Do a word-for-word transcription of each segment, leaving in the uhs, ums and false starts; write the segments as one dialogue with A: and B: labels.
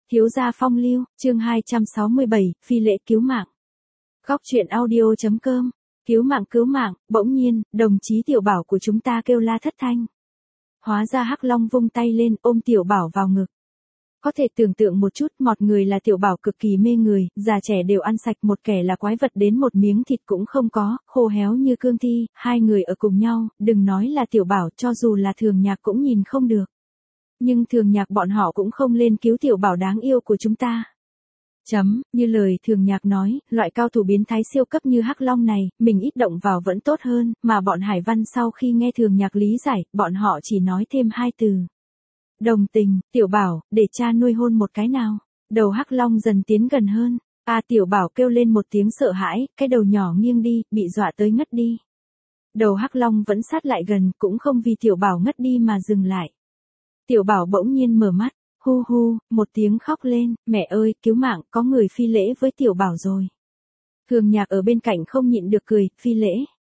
A: Thiếu gia phong lưu, chương hai trăm sáu mươi bảy, phi lễ cứu mạng. Góc truyện audio.com, cứu mạng cứu mạng, bỗng nhiên, đồng chí Tiểu Bảo của chúng ta kêu la thất thanh. Hóa ra Hắc Long vung tay lên ôm Tiểu Bảo vào ngực. Có thể tưởng tượng một chút, một người là Tiểu Bảo cực kỳ mê người, già trẻ đều ăn sạch, một kẻ là quái vật đến một miếng thịt cũng không có, khô héo như cương thi, hai người ở cùng nhau, đừng nói là Tiểu Bảo, cho dù là Thường Nhạc cũng nhìn không được. Nhưng Thường Nhạc bọn họ cũng không lên cứu Tiểu Bảo đáng yêu của chúng ta. Chấm, như lời Thường Nhạc nói, loại cao thủ biến thái siêu cấp như Hắc Long này, mình ít động vào vẫn tốt hơn, mà bọn Hải Văn sau khi nghe Thường Nhạc lý giải, bọn họ chỉ nói thêm hai từ. Đồng tình, Tiểu Bảo, để cha nuôi hôn một cái nào. Đầu Hắc Long dần tiến gần hơn. À, Tiểu Bảo kêu lên một tiếng sợ hãi, cái đầu nhỏ nghiêng đi, bị dọa tới ngất đi. Đầu Hắc Long vẫn sát lại gần, cũng không vì Tiểu Bảo ngất đi mà dừng lại. Tiểu Bảo bỗng nhiên mở mắt, hu hu, một tiếng khóc lên, mẹ ơi, cứu mạng, có người phi lễ với Tiểu Bảo rồi. Thường Nhạc ở bên cạnh không nhịn được cười, phi lễ.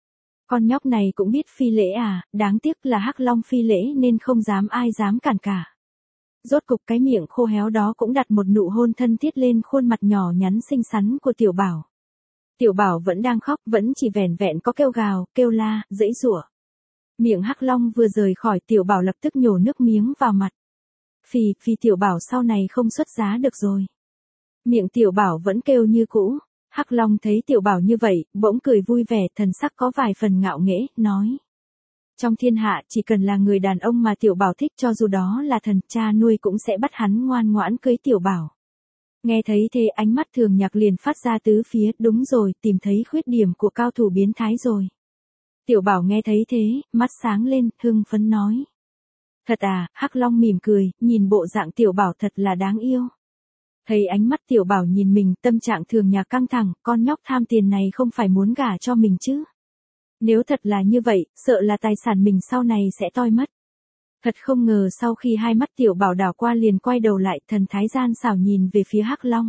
A: Con nhóc này cũng biết phi lễ à, đáng tiếc là Hắc Long phi lễ nên không dám ai dám cản cả. Rốt cục cái miệng khô héo đó cũng đặt một nụ hôn thân thiết lên khuôn mặt nhỏ nhắn xinh xắn của Tiểu Bảo. Tiểu Bảo vẫn đang khóc, vẫn chỉ vẻn vẹn có kêu gào, kêu la, giãy giụa. Miệng Hắc Long vừa rời khỏi, Tiểu Bảo lập tức nhổ nước miếng vào mặt. Phì, phì, Tiểu Bảo sau này không xuất giá được rồi. Miệng Tiểu Bảo vẫn kêu như cũ. Hắc Long thấy Tiểu Bảo như vậy, bỗng cười vui vẻ, thần sắc có vài phần ngạo nghễ, nói. Trong thiên hạ, chỉ cần là người đàn ông mà Tiểu Bảo thích, cho dù đó là thần, cha nuôi cũng sẽ bắt hắn ngoan ngoãn cưới Tiểu Bảo. Nghe thấy thế, ánh mắt Thường Nhạc liền phát ra tứ phía, đúng rồi, tìm thấy khuyết điểm của cao thủ biến thái rồi. Tiểu Bảo nghe thấy thế, mắt sáng lên, hưng phấn nói. Thật à, Hắc Long mỉm cười, nhìn bộ dạng Tiểu Bảo thật là đáng yêu. Thấy ánh mắt Tiểu Bảo nhìn mình, tâm trạng Thường Nhạc căng thẳng, con nhóc tham tiền này không phải muốn gả cho mình chứ. Nếu thật là như vậy, sợ là tài sản mình sau này sẽ toi mất. Thật không ngờ sau khi hai mắt Tiểu Bảo đảo qua liền quay đầu lại, thần thái gian xảo nhìn về phía Hắc Long.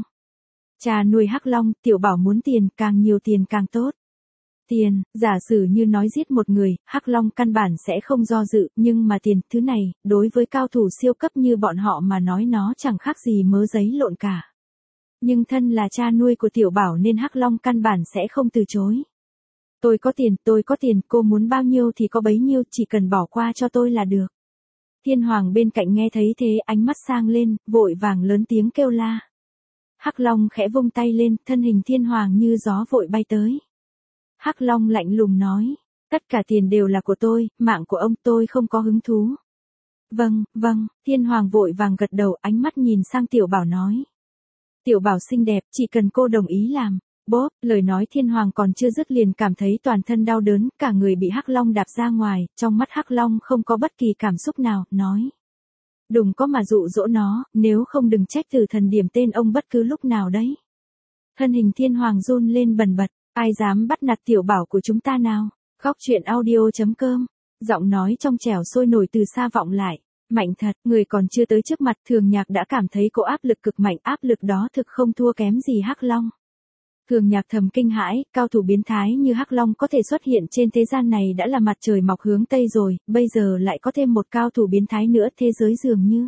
A: Cha nuôi Hắc Long, Tiểu Bảo muốn tiền, càng nhiều tiền càng tốt. Tiền, giả sử như nói giết một người, Hắc Long căn bản sẽ không do dự, nhưng mà tiền, thứ này, đối với cao thủ siêu cấp như bọn họ mà nói nó chẳng khác gì mớ giấy lộn cả. Nhưng thân là cha nuôi của Tiểu Bảo nên Hắc Long căn bản sẽ không từ chối. Tôi có tiền, tôi có tiền, cô muốn bao nhiêu thì có bấy nhiêu, chỉ cần bỏ qua cho tôi là được. Thiên Hoàng bên cạnh nghe thấy thế, ánh mắt sang lên, vội vàng lớn tiếng kêu la. Hắc Long khẽ vung tay lên, thân hình Thiên Hoàng như gió vội bay tới. Hắc Long lạnh lùng nói, tất cả tiền đều là của tôi, mạng của ông tôi không có hứng thú. Vâng, vâng, Thiên Hoàng vội vàng gật đầu, ánh mắt nhìn sang Tiểu Bảo nói. Tiểu Bảo xinh đẹp, chỉ cần cô đồng ý làm. Bốp, lời nói Thiên Hoàng còn chưa dứt liền cảm thấy toàn thân đau đớn, cả người bị Hắc Long đạp ra ngoài, trong mắt Hắc Long không có bất kỳ cảm xúc nào, nói. Đừng có mà dụ dỗ nó, nếu không đừng trách Tử Thần điểm tên ông bất cứ lúc nào đấy. Thân hình Thiên Hoàng run lên bần bật. Ai dám bắt nạt Tiểu Bảo của chúng ta nào? Góc truyện audio.com, giọng nói trong trẻo sôi nổi từ xa vọng lại. Mạnh thật, người còn chưa tới trước mặt Thường Nhạc đã cảm thấy có áp lực cực mạnh, áp lực đó thực không thua kém gì Hắc Long. Thường Nhạc thầm kinh hãi, cao thủ biến thái như Hắc Long có thể xuất hiện trên thế gian này đã là mặt trời mọc hướng Tây rồi, bây giờ lại có thêm một cao thủ biến thái nữa, thế giới dường như.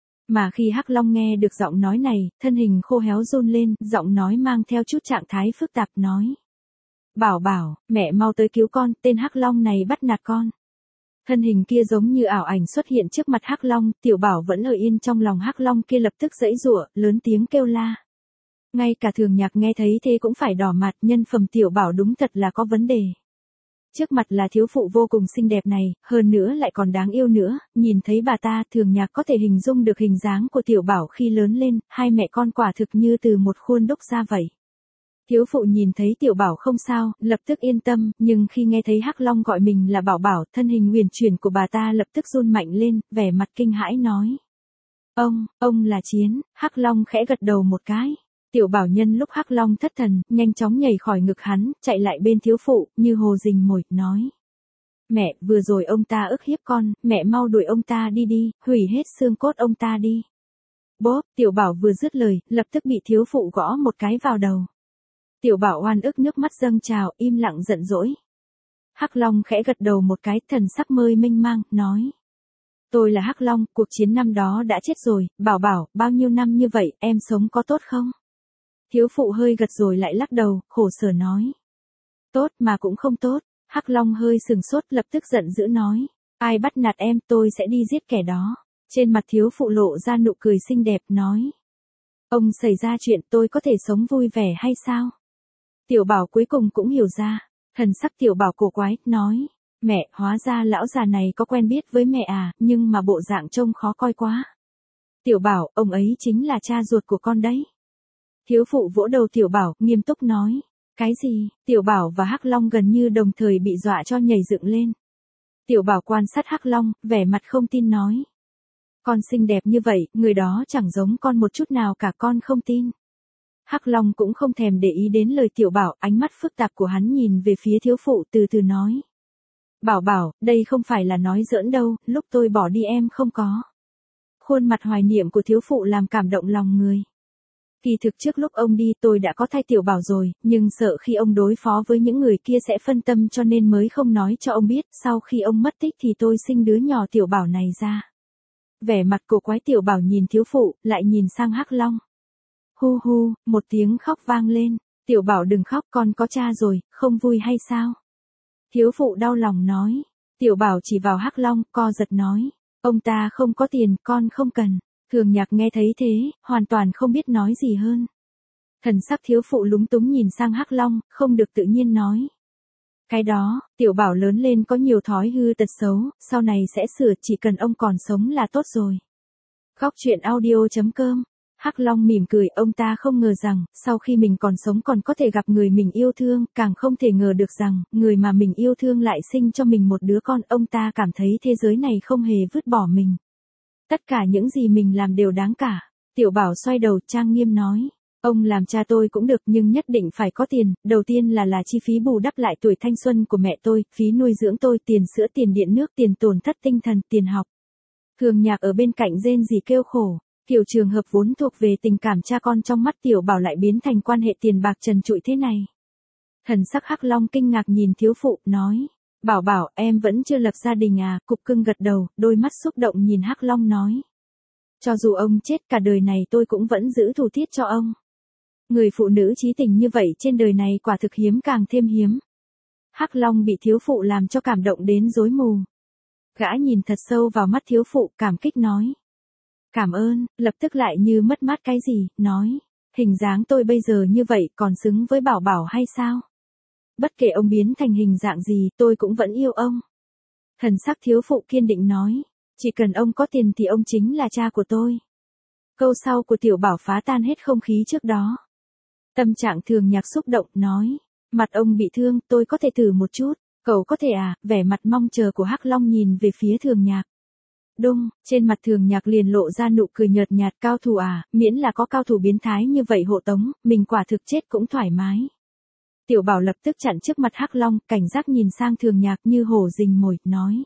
A: Mà khi Hắc Long nghe được giọng nói này, thân hình khô héo run lên, giọng nói mang theo chút trạng thái phức tạp nói. Bảo Bảo, mẹ mau tới cứu con, tên Hắc Long này bắt nạt con. Thân hình kia giống như ảo ảnh xuất hiện trước mặt Hắc Long, Tiểu Bảo vẫn ở yên trong lòng Hắc Long kia lập tức giãy giụa, lớn tiếng kêu la. Ngay cả Thường Nhạc nghe thấy thế cũng phải đỏ mặt, nhân phẩm Tiểu Bảo đúng thật là có vấn đề. Trước mặt là thiếu phụ vô cùng xinh đẹp này, hơn nữa lại còn đáng yêu nữa, nhìn thấy bà ta Thường Nhạc có thể hình dung được hình dáng của Tiểu Bảo khi lớn lên, hai mẹ con quả thực như từ một khuôn đúc ra vậy. Thiếu phụ nhìn thấy Tiểu Bảo không sao, lập tức yên tâm, nhưng khi nghe thấy Hắc Long gọi mình là Bảo Bảo, thân hình huyền chuyển của bà ta lập tức run mạnh lên, vẻ mặt kinh hãi nói. Ông, ông là Chiến, Hắc Long khẽ gật đầu một cái. Tiểu Bảo nhân lúc Hắc Long thất thần, nhanh chóng nhảy khỏi ngực hắn, chạy lại bên thiếu phụ, như hồ rình mồi, nói. Mẹ, vừa rồi ông ta ức hiếp con, mẹ mau đuổi ông ta đi đi, hủy hết xương cốt ông ta đi. Bốp, Tiểu Bảo vừa dứt lời, lập tức bị thiếu phụ gõ một cái vào đầu. Tiểu Bảo oan ức nước mắt dâng trào, im lặng giận dỗi. Hắc Long khẽ gật đầu một cái, thần sắc mơi mênh mang, nói. tôi là Hắc Long, cuộc chiến năm đó đã chết rồi, Bảo Bảo, bao nhiêu năm như vậy, em sống có tốt không? Thiếu phụ hơi gật rồi lại lắc đầu, khổ sở nói. Tốt mà cũng không tốt, Hắc Long hơi sừng sốt lập tức giận dữ nói. Ai bắt nạt em tôi sẽ đi giết kẻ đó. Trên mặt thiếu phụ lộ ra nụ cười xinh đẹp nói. Ông xảy ra chuyện tôi có thể sống vui vẻ hay sao? Tiểu Bảo cuối cùng cũng hiểu ra. Thần sắc Tiểu Bảo cổ quái, nói. Mẹ, hóa ra lão già này có quen biết với mẹ à, nhưng mà bộ dạng trông khó coi quá. Tiểu Bảo, ông ấy chính là cha ruột của con đấy. Thiếu phụ vỗ đầu Tiểu Bảo, nghiêm túc nói. Cái gì? Tiểu Bảo và Hắc Long gần như đồng thời bị dọa cho nhảy dựng lên. Tiểu Bảo quan sát Hắc Long, vẻ mặt không tin nói. Con xinh đẹp như vậy, người đó chẳng giống con một chút nào cả, con không tin. Hắc Long cũng không thèm để ý đến lời Tiểu Bảo, ánh mắt phức tạp của hắn nhìn về phía thiếu phụ từ từ nói. Bảo Bảo, đây không phải là nói giỡn đâu, lúc tôi bỏ đi em không có. Khuôn mặt hoài niệm của thiếu phụ làm cảm động lòng người. Kỳ thực trước lúc ông đi tôi đã có thay Tiểu Bảo rồi, nhưng sợ khi ông đối phó với những người kia sẽ phân tâm cho nên mới không nói cho ông biết, sau khi ông mất tích thì tôi sinh đứa nhỏ Tiểu Bảo này ra. Vẻ mặt cổ quái Tiểu Bảo nhìn thiếu phụ, lại nhìn sang Hắc Long. Hu hu, một tiếng khóc vang lên, Tiểu Bảo đừng khóc, con có cha rồi, không vui hay sao? Thiếu phụ đau lòng nói, Tiểu Bảo chỉ vào Hắc Long, co giật nói, ông ta không có tiền, con không cần. Thường Nhạc nghe thấy thế, hoàn toàn không biết nói gì hơn. Thần sắc thiếu phụ lúng túng nhìn sang Hắc Long, không được tự nhiên nói. Cái đó, Tiểu Bảo lớn lên có nhiều thói hư tật xấu, sau này sẽ sửa, chỉ cần ông còn sống là tốt rồi. Góc truyện audio chấm com. Hắc Long mỉm cười, ông ta không ngờ rằng, sau khi mình còn sống còn có thể gặp người mình yêu thương, càng không thể ngờ được rằng, người mà mình yêu thương lại sinh cho mình một đứa con, ông ta cảm thấy thế giới này không hề vứt bỏ mình. Tất cả những gì mình làm đều đáng cả. Tiểu Bảo xoay đầu trang nghiêm nói. Ông làm cha tôi cũng được nhưng nhất định phải có tiền, đầu tiên là là chi phí bù đắp lại tuổi thanh xuân của mẹ tôi, phí nuôi dưỡng tôi, tiền sữa, tiền điện nước, tiền tổn thất tinh thần, tiền học. Thường Nhạc ở bên cạnh rên rỉ kêu khổ. Kiểu trường hợp vốn thuộc về tình cảm cha con trong mắt Tiểu Bảo lại biến thành quan hệ tiền bạc trần trụi thế này. Thần sắc Hắc Long kinh ngạc nhìn thiếu phụ, nói. Bảo Bảo, em vẫn chưa lập gia đình à? Cục Cưng gật đầu, đôi mắt xúc động nhìn Hắc Long nói. Cho dù ông chết cả đời này tôi cũng vẫn giữ thù thiết cho ông. Người phụ nữ chí tình như vậy trên đời này quả thực hiếm càng thêm hiếm. Hắc Long bị thiếu phụ làm cho cảm động đến rối mù. Gã nhìn thật sâu vào mắt thiếu phụ, cảm kích nói. Cảm ơn, lập tức lại như mất mát cái gì, nói. Hình dáng tôi bây giờ như vậy còn xứng với Bảo Bảo hay sao? Bất kể ông biến thành hình dạng gì tôi cũng vẫn yêu ông. Thần sắc thiếu phụ kiên định nói. Chỉ cần ông có tiền thì ông chính là cha của tôi. Câu sau của Tiểu Bảo phá tan hết không khí trước đó. Tâm trạng Thường Nhạc xúc động, nói. Mặt ông bị thương, tôi có thể thử một chút. Cậu có thể à? Vẻ mặt mong chờ của Hắc Long nhìn về phía Thường Nhạc. Đung, trên mặt Thường Nhạc liền lộ ra nụ cười nhợt nhạt, cao thủ à, miễn là có cao thủ biến thái như vậy hộ tống, mình quả thực chết cũng thoải mái. Tiểu Bảo lập tức chặn trước mặt Hắc Long, cảnh giác nhìn sang Thường Nhạc như hổ rình mồi, nói.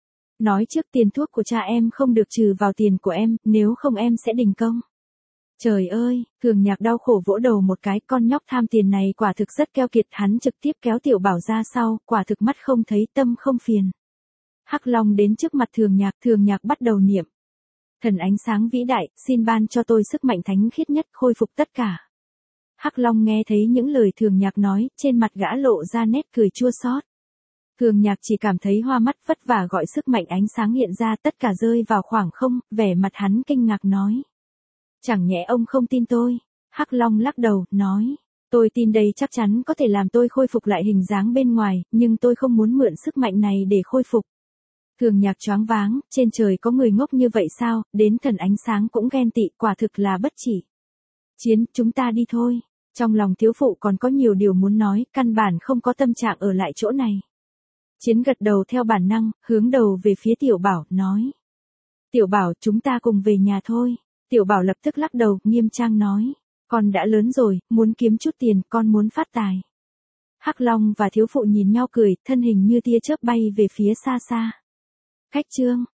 A: Nói trước tiền thuốc của cha em không được trừ vào tiền của em, nếu không em sẽ đình công. Trời ơi, Thường Nhạc đau khổ vỗ đầu một cái, con nhóc tham tiền này quả thực rất keo kiệt, hắn trực tiếp kéo Tiểu Bảo ra sau, quả thực mắt không thấy tâm không phiền. Hắc Long đến trước mặt Thường Nhạc, Thường Nhạc bắt đầu niệm. Thần ánh sáng vĩ đại, xin ban cho tôi sức mạnh thánh khiết nhất, khôi phục tất cả. Hắc Long nghe thấy những lời Thường Nhạc nói, trên mặt gã lộ ra nét cười chua xót. Thường Nhạc chỉ cảm thấy hoa mắt, vất vả gọi sức mạnh ánh sáng hiện ra, tất cả rơi vào khoảng không, vẻ mặt hắn kinh ngạc nói. Chẳng nhẽ ông không tin tôi? Hắc Long lắc đầu, nói. Tôi tin đây chắc chắn có thể làm tôi khôi phục lại hình dáng bên ngoài, nhưng tôi không muốn mượn sức mạnh này để khôi phục. Thường Nhạc choáng váng, trên trời có người ngốc như vậy sao, đến thần ánh sáng cũng ghen tị, quả thực là bất chỉ. Chiến, chúng ta đi thôi. Trong lòng thiếu phụ còn có nhiều điều muốn nói, căn bản không có tâm trạng ở lại chỗ này. Chiến gật đầu theo bản năng, hướng đầu về phía Tiểu Bảo, nói. Tiểu Bảo, chúng ta cùng về nhà thôi. Tiểu Bảo lập tức lắc đầu, nghiêm trang nói. Con đã lớn rồi, muốn kiếm chút tiền, con muốn phát tài. Hắc Long và thiếu phụ nhìn nhau cười, thân hình như tia chớp bay về phía xa xa. Cách chương.